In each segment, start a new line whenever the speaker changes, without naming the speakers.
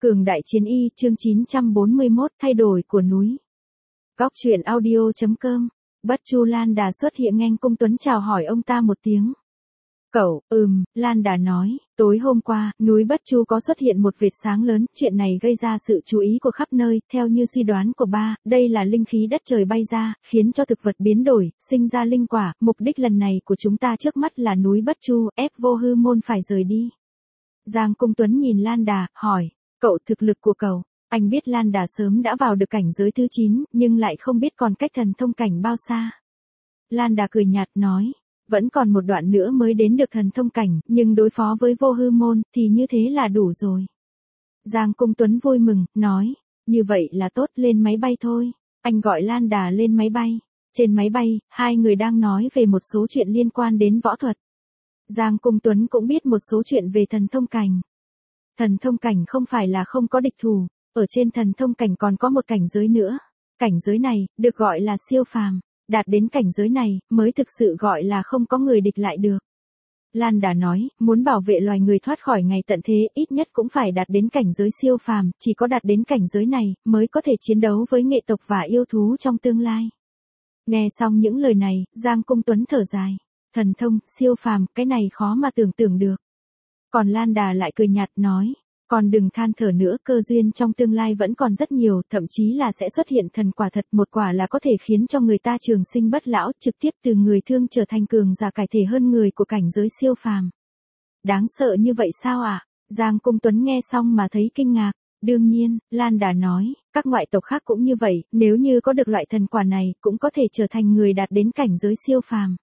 Cường đại chiến y chương 941 thay đổi của núi. Góc truyện audio.com. Bất Chu Lan Đà xuất hiện nghênh cung Tuấn chào hỏi ông ta một tiếng. Cậu, Lan Đà nói, tối hôm qua, núi Bất Chu có xuất hiện một vệt sáng lớn, chuyện này gây ra sự chú ý của khắp nơi, theo như suy đoán của ba, đây là linh khí đất trời bay ra, khiến cho thực vật biến đổi, sinh ra linh quả, mục đích lần này của chúng ta trước mắt là núi Bất Chu, ép Vô Hư Môn phải rời đi. Giang Cung Tuấn nhìn Lan Đà, hỏi, cậu thực lực của cậu, anh biết Lan Đà sớm đã vào được cảnh giới thứ 9, nhưng lại không biết còn cách thần thông cảnh bao xa. Lan Đà cười nhạt nói, vẫn còn một đoạn nữa mới đến được thần thông cảnh, nhưng đối phó với Vô Hư Môn, thì như thế là đủ rồi. Giang Cung Tuấn vui mừng, nói, như vậy là tốt, lên máy bay thôi. Anh gọi Lan Đà lên máy bay. Trên máy bay, hai người đang nói về một số chuyện liên quan đến võ thuật. Giang Cung Tuấn cũng biết một số chuyện về thần thông cảnh. Thần thông cảnh không phải là không có địch thủ, ở trên thần thông cảnh còn có một cảnh giới nữa. Cảnh giới này, được gọi là siêu phàm, đạt đến cảnh giới này, mới thực sự gọi là không có người địch lại được. Lan Đà nói, muốn bảo vệ loài người thoát khỏi ngày tận thế, ít nhất cũng phải đạt đến cảnh giới siêu phàm, chỉ có đạt đến cảnh giới này, mới có thể chiến đấu với nghệ tộc và yêu thú trong tương lai. Nghe xong những lời này, Giang Cung Tuấn thở dài. Thần thông, siêu phàm, cái này khó mà tưởng tượng được. Còn Lan Đà lại cười nhạt nói, còn đừng than thở nữa, cơ duyên trong tương lai vẫn còn rất nhiều, thậm chí là sẽ xuất hiện thần quả thật, một quả là có thể khiến cho người ta trường sinh bất lão, trực tiếp từ người thương trở thành cường giả cải thể hơn người của cảnh giới siêu phàm. Đáng sợ như vậy sao ạ? Giang Cung Tuấn nghe xong mà thấy kinh ngạc. Đương nhiên, Lan Đà nói, các ngoại tộc khác cũng như vậy, nếu như có được loại thần quả này, cũng có thể trở thành người đạt đến cảnh giới siêu phàm.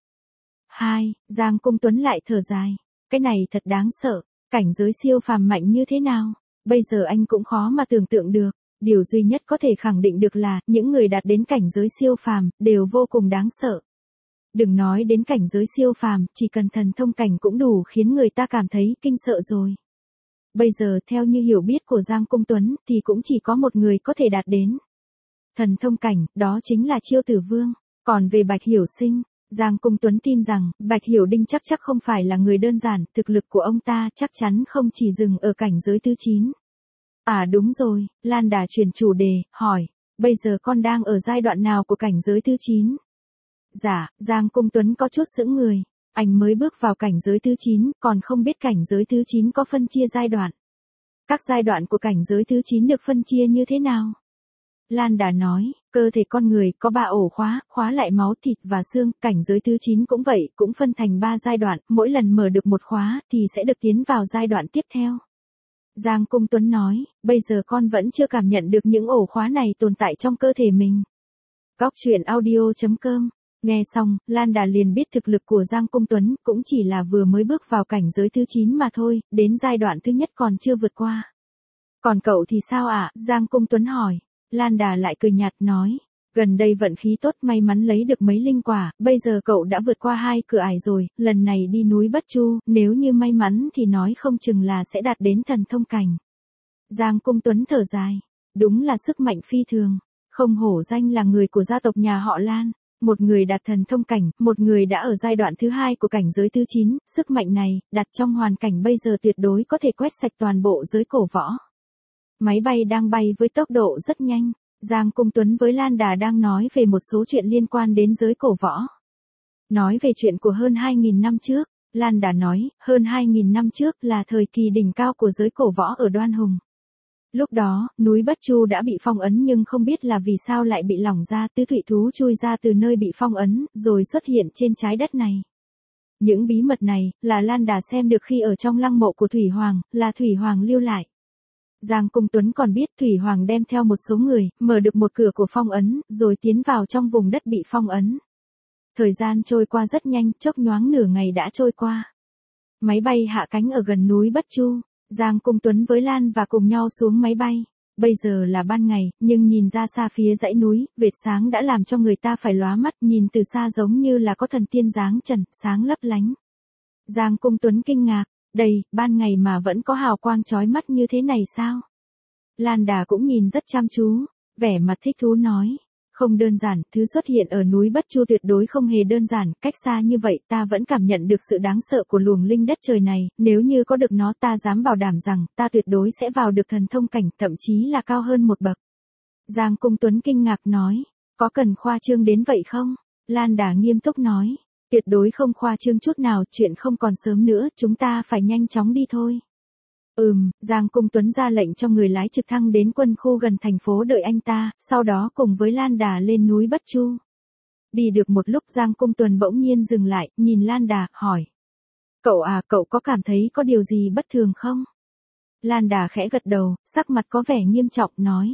Giang Cung Tuấn lại thở dài, cái này thật đáng sợ, cảnh giới siêu phàm mạnh như thế nào, bây giờ anh cũng khó mà tưởng tượng được, điều duy nhất có thể khẳng định được là, những người đạt đến cảnh giới siêu phàm, đều vô cùng đáng sợ. Đừng nói đến cảnh giới siêu phàm, chỉ cần thần thông cảnh cũng đủ khiến người ta cảm thấy kinh sợ rồi. Bây giờ theo như hiểu biết của Giang Cung Tuấn, thì cũng chỉ có một người có thể đạt đến thần thông cảnh, đó chính là Chiêu Tử Vương. Còn về Bạch Hiểu Sinh, Giang Cung Tuấn tin rằng, Bạch Hiểu Đinh chắc không phải là người đơn giản, thực lực của ông ta chắc chắn không chỉ dừng ở cảnh giới thứ 9. À đúng rồi, Lan Đà chuyển chủ đề, hỏi, bây giờ con đang ở giai đoạn nào của cảnh giới thứ 9? Dạ, Giang Cung Tuấn có chút sững người, anh mới bước vào cảnh giới thứ 9, còn không biết cảnh giới thứ 9 có phân chia giai đoạn. Các giai đoạn của cảnh giới thứ 9 được phân chia như thế nào? Lan Đà nói, cơ thể con người có 3 ổ khóa lại máu thịt và xương, cảnh giới thứ 9 cũng vậy, cũng phân thành 3 giai đoạn, mỗi lần mở được một khóa thì sẽ được tiến vào giai đoạn tiếp theo. Giang Cung Tuấn nói, bây giờ con vẫn chưa cảm nhận được những ổ khóa này tồn tại trong cơ thể mình. Góc truyện audio.com. Nghe xong, Lan Đà liền biết thực lực của Giang Cung Tuấn cũng chỉ là vừa mới bước vào cảnh giới thứ 9 mà thôi, đến giai đoạn thứ nhất còn chưa vượt qua. Còn cậu thì sao ạ? Giang Cung Tuấn hỏi. Lan Đà lại cười nhạt nói, gần đây vận khí tốt, may mắn lấy được mấy linh quả, bây giờ cậu đã vượt qua 2 cửa ải rồi, lần này đi núi Bất Chu, nếu như may mắn thì nói không chừng là sẽ đạt đến thần thông cảnh. Giang Cung Tuấn thở dài, đúng là sức mạnh phi thường, không hổ danh là người của gia tộc nhà họ Lan, một người đạt thần thông cảnh, một người đã ở giai đoạn thứ 2 của cảnh giới thứ 9, sức mạnh này, đặt trong hoàn cảnh bây giờ tuyệt đối có thể quét sạch toàn bộ giới cổ võ. Máy bay đang bay với tốc độ rất nhanh, Giang Cung Tuấn với Lan Đà đang nói về một số chuyện liên quan đến giới cổ võ. Nói về chuyện của hơn 2.000 năm trước, Lan Đà nói, hơn 2.000 năm trước là thời kỳ đỉnh cao của giới cổ võ ở Đoan Hùng. Lúc đó, núi Bất Chu đã bị phong ấn nhưng không biết là vì sao lại bị lỏng ra, tứ thủy thú chui ra từ nơi bị phong ấn, rồi xuất hiện trên trái đất này. Những bí mật này, là Lan Đà xem được khi ở trong lăng mộ của Thủy Hoàng, là Thủy Hoàng lưu lại. Giang Cung Tuấn còn biết Thủy Hoàng đem theo một số người, mở được một cửa của phong ấn, rồi tiến vào trong vùng đất bị phong ấn. Thời gian trôi qua rất nhanh, chốc nhoáng nửa ngày đã trôi qua. Máy bay hạ cánh ở gần núi Bất Chu, Giang Cung Tuấn với Lan và cùng nhau xuống máy bay. Bây giờ là ban ngày, nhưng nhìn ra xa phía dãy núi, vệt sáng đã làm cho người ta phải lóa mắt, nhìn từ xa giống như là có thần tiên dáng trần, sáng lấp lánh. Giang Cung Tuấn kinh ngạc. Đây, ban ngày mà vẫn có hào quang chói mắt như thế này sao? Lan Đà cũng nhìn rất chăm chú, vẻ mặt thích thú nói, Không đơn giản, thứ xuất hiện ở núi Bất Chu tuyệt đối không hề đơn giản, cách xa như vậy ta vẫn cảm nhận được sự đáng sợ của luồng linh đất trời này, nếu như có được nó ta dám bảo đảm rằng ta tuyệt đối sẽ vào được thần thông cảnh, thậm chí là cao hơn một bậc. Giang Cung Tuấn kinh ngạc nói, có cần khoa trương đến vậy không? Lan Đà nghiêm túc nói, tuyệt đối không khoa trương chút nào, chuyện không còn sớm nữa, chúng ta phải nhanh chóng đi thôi. Giang Cung Tuấn ra lệnh cho người lái trực thăng đến quân khu gần thành phố đợi anh ta, sau đó cùng với Lan Đà lên núi Bất Chu. Đi được một lúc Giang Cung Tuấn bỗng nhiên dừng lại, nhìn Lan Đà, hỏi. Cậu à, cậu có cảm thấy có điều gì bất thường không? Lan Đà khẽ gật đầu, sắc mặt có vẻ nghiêm trọng, nói.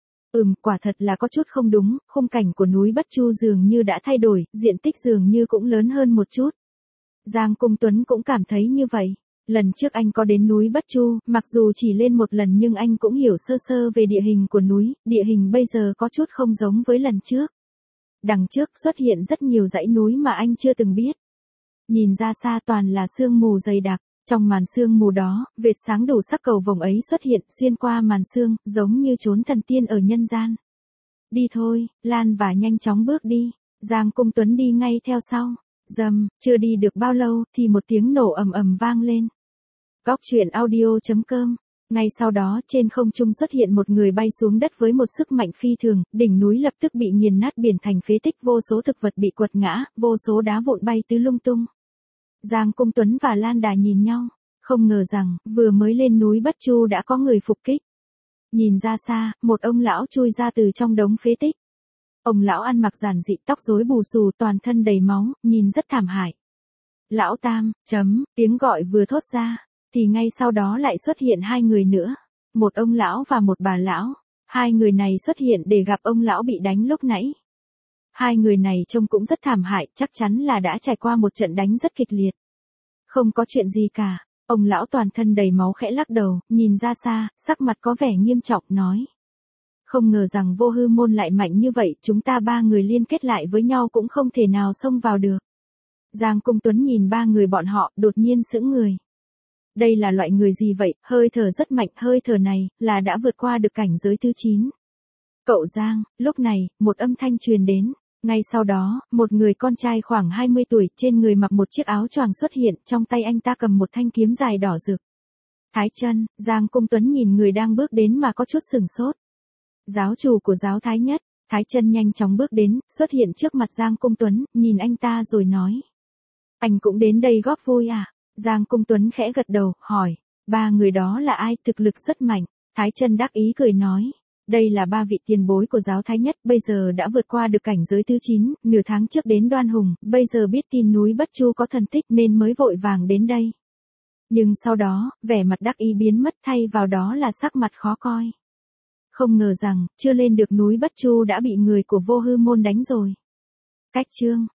Quả thật là có chút không đúng, khung cảnh của núi Bất Chu dường như đã thay đổi, diện tích dường như cũng lớn hơn một chút. Giang Cung Tuấn cũng cảm thấy như vậy. Lần trước anh có đến núi Bất Chu, mặc dù chỉ lên một lần nhưng anh cũng hiểu sơ sơ về địa hình của núi, địa hình bây giờ có chút không giống với lần trước. Đằng trước xuất hiện rất nhiều dãy núi mà anh chưa từng biết. Nhìn ra xa toàn là sương mù dày đặc, trong màn sương mù đó, vệt sáng đủ sắc cầu vồng ấy xuất hiện xuyên qua màn sương, giống như trốn thần tiên ở nhân gian. Đi thôi, Lan và nhanh chóng bước đi, Giang Cung Tuấn đi ngay theo sau. Dầm, chưa đi được bao lâu thì một tiếng nổ ầm ầm vang lên. Góc truyện audio.com. Ngay sau đó trên không trung xuất hiện một người bay xuống đất với một sức mạnh phi thường, đỉnh núi lập tức bị nghiền nát biển thành phế tích, vô số thực vật bị quật ngã, vô số đá vụn bay tứ lung tung. Giang Cung Tuấn và Lan Đà nhìn nhau, không ngờ rằng vừa mới lên núi Bất Chu đã có người phục kích. Nhìn ra xa, một ông lão chui ra từ trong đống phế tích. Ông lão ăn mặc giản dị, tóc rối bù xù, toàn thân đầy máu, nhìn rất thảm hại. Lão Tam, tiếng gọi vừa thốt ra, thì ngay sau đó lại xuất hiện hai người nữa, một ông lão và một bà lão. Hai người này xuất hiện để gặp ông lão bị đánh lúc nãy. Hai người này trông cũng rất thảm hại, chắc chắn là đã trải qua một trận đánh rất kịch liệt. Không có chuyện gì cả, ông lão toàn thân đầy máu khẽ lắc đầu, nhìn ra xa, sắc mặt có vẻ nghiêm trọng, nói. Không ngờ rằng Vô Hư Môn lại mạnh như vậy, chúng ta ba người liên kết lại với nhau cũng không thể nào xông vào được. Giang Cung Tuấn nhìn ba người bọn họ, đột nhiên sững người. Đây là loại người gì vậy, hơi thở rất mạnh, hơi thở này, là đã vượt qua được cảnh giới thứ 9. Cậu Giang, lúc này, một âm thanh truyền đến. Ngay sau đó, một người con trai khoảng 20 tuổi, trên người mặc một chiếc áo choàng xuất hiện, trong tay anh ta cầm một thanh kiếm dài đỏ rực. Thái Chân, Giang Cung Tuấn nhìn người đang bước đến mà có chút sửng sốt. Giáo chủ của giáo Thái Nhất, Thái Chân nhanh chóng bước đến, xuất hiện trước mặt Giang Cung Tuấn, nhìn anh ta rồi nói. Anh cũng đến đây góp vui à? Giang Cung Tuấn khẽ gật đầu, hỏi. Ba người đó là ai, thực lực rất mạnh. Thái Chân đắc ý cười nói. Đây là ba vị tiền bối của giáo Thái Nhất, bây giờ đã vượt qua được cảnh giới thứ 9, nửa tháng trước đến Đoan Hùng, bây giờ biết tin núi Bất Chu có thần tích nên mới vội vàng đến đây. Nhưng sau đó, vẻ mặt đắc ý biến mất, thay vào đó là sắc mặt khó coi. Không ngờ rằng, chưa lên được núi Bất Chu đã bị người của Vô Hư Môn đánh rồi. Cách chương.